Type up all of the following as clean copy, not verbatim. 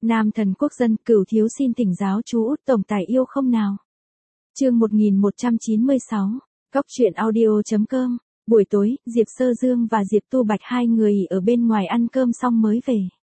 Nam thần quốc dân, Cửu thiếu xin thỉnh giáo chú Út tổng tài yêu không nào. Chương 1196. Cóc truyện audio.com. Buổi tối, Diệp Sơ Dương và Diệp Tu Bạch hai người ở bên ngoài ăn cơm xong mới về.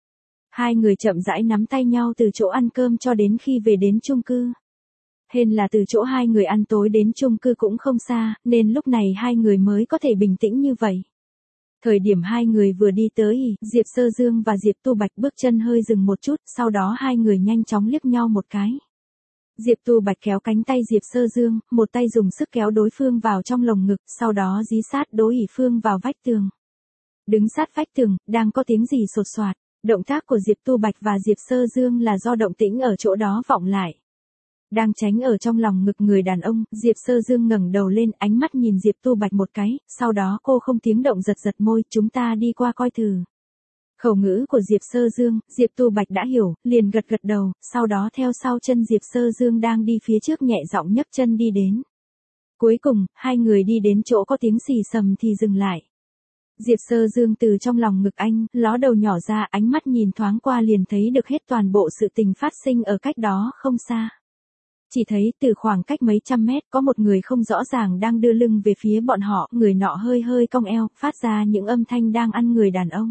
Hai người chậm rãi nắm tay nhau từ chỗ ăn cơm cho đến khi về đến chung cư. Hên là từ chỗ hai người ăn tối đến chung cư cũng không xa, nên lúc này hai người mới có thể bình tĩnh như vậy. Thời điểm hai người vừa đi tới, Diệp Sơ Dương và Diệp Tu Bạch bước chân hơi dừng một chút, sau đó hai người nhanh chóng liếc nhau một cái. Diệp Tu Bạch kéo cánh tay Diệp Sơ Dương, một tay dùng sức kéo đối phương vào trong lồng ngực, sau đó dí sát đối phương vào vách tường. Đứng sát vách tường, đang có tiếng gì sột soạt. Động tác của Diệp Tu Bạch và Diệp Sơ Dương là do động tĩnh ở chỗ đó vọng lại. Đang tránh ở trong lòng ngực người đàn ông, Diệp Sơ Dương ngẩng đầu lên, ánh mắt nhìn Diệp Tu Bạch một cái, sau đó cô không tiếng động giật giật môi, chúng ta đi qua coi thử. Khẩu ngữ của Diệp Sơ Dương, Diệp Tu Bạch đã hiểu, liền gật gật đầu, sau đó theo sau chân Diệp Sơ Dương đang đi phía trước nhẹ giọng nhấc chân đi đến. Cuối cùng, hai người đi đến chỗ có tiếng xì xầm thì dừng lại. Diệp Sơ Dương từ trong lòng ngực anh, ló đầu nhỏ ra, ánh mắt nhìn thoáng qua liền thấy được hết toàn bộ sự tình phát sinh ở cách đó không xa. Chỉ thấy từ khoảng cách mấy trăm mét có một người không rõ ràng đang đưa lưng về phía bọn họ, người nọ hơi hơi cong eo, phát ra những âm thanh đang ăn người đàn ông.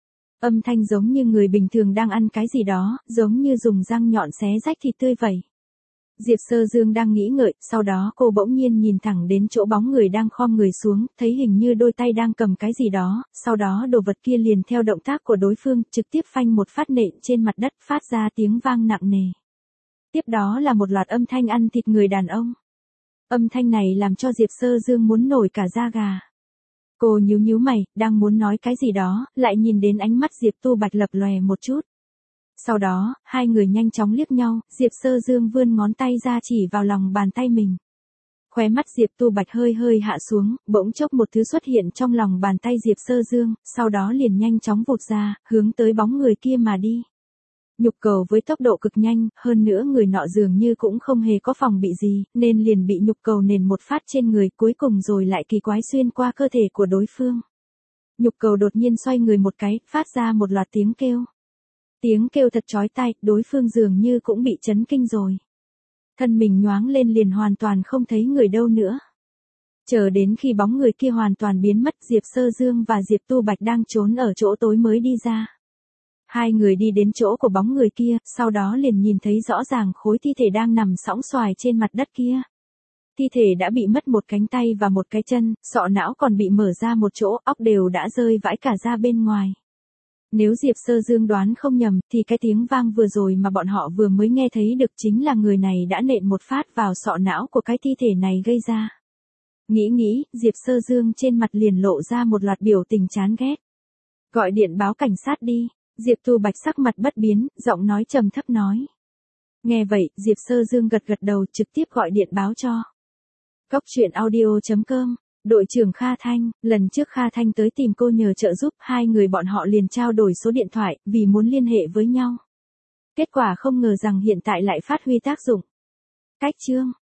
Âm thanh giống như người bình thường đang ăn cái gì đó, giống như dùng răng nhọn xé rách thịt tươi vậy. Diệp Sơ Dương đang nghĩ ngợi, sau đó cô bỗng nhiên nhìn thẳng đến chỗ bóng người đang khom người xuống, thấy hình như đôi tay đang cầm cái gì đó, sau đó đồ vật kia liền theo động tác của đối phương, trực tiếp phanh một phát nện trên mặt đất, phát ra tiếng vang nặng nề. Tiếp đó là một loạt âm thanh ăn thịt người đàn ông. Âm thanh này làm cho Diệp Sơ Dương muốn nổi cả da gà. Cô nhíu nhíu mày, đang muốn nói cái gì đó, lại nhìn đến ánh mắt Diệp Tu Bạch lập lòe một chút. Sau đó, hai người nhanh chóng liếc nhau, Diệp Sơ Dương vươn ngón tay ra chỉ vào lòng bàn tay mình. Khóe mắt Diệp Tu Bạch hơi hơi hạ xuống, bỗng chốc một thứ xuất hiện trong lòng bàn tay Diệp Sơ Dương, sau đó liền nhanh chóng vụt ra, hướng tới bóng người kia mà đi. Nhục cầu với tốc độ cực nhanh, hơn nữa người nọ dường như cũng không hề có phòng bị gì, nên liền bị nhục cầu nền một phát trên người, cuối cùng rồi lại kỳ quái xuyên qua cơ thể của đối phương. Nhục cầu đột nhiên xoay người một cái, phát ra một loạt tiếng kêu. Tiếng kêu thật chói tai, đối phương dường như cũng bị chấn kinh rồi. Thân mình nhoáng lên liền hoàn toàn không thấy người đâu nữa. Chờ đến khi bóng người kia hoàn toàn biến mất, Diệp Sơ Dương và Diệp Tu Bạch đang trốn ở chỗ tối mới đi ra. Hai người đi đến chỗ của bóng người kia, sau đó liền nhìn thấy rõ ràng khối thi thể đang nằm sõng xoài trên mặt đất kia. Thi thể đã bị mất một cánh tay và một cái chân, sọ não còn bị mở ra một chỗ, óc đều đã rơi vãi cả ra bên ngoài. Nếu Diệp Sơ Dương đoán không nhầm, thì cái tiếng vang vừa rồi mà bọn họ vừa mới nghe thấy được chính là người này đã nện một phát vào sọ não của cái thi thể này gây ra. Nghĩ, Diệp Sơ Dương trên mặt liền lộ ra một loạt biểu tình chán ghét. Gọi điện báo cảnh sát đi. Diệp Tu Bạch sắc mặt bất biến, giọng nói trầm thấp nói. Nghe vậy, Diệp Sơ Dương gật gật đầu, trực tiếp gọi điện báo cho. Cóc truyện audio.com. Đội trưởng Kha Thanh, lần trước Kha Thanh tới tìm cô nhờ trợ giúp, hai người bọn họ liền trao đổi số điện thoại, vì muốn liên hệ với nhau. Kết quả không ngờ rằng hiện tại lại phát huy tác dụng. Cách chương.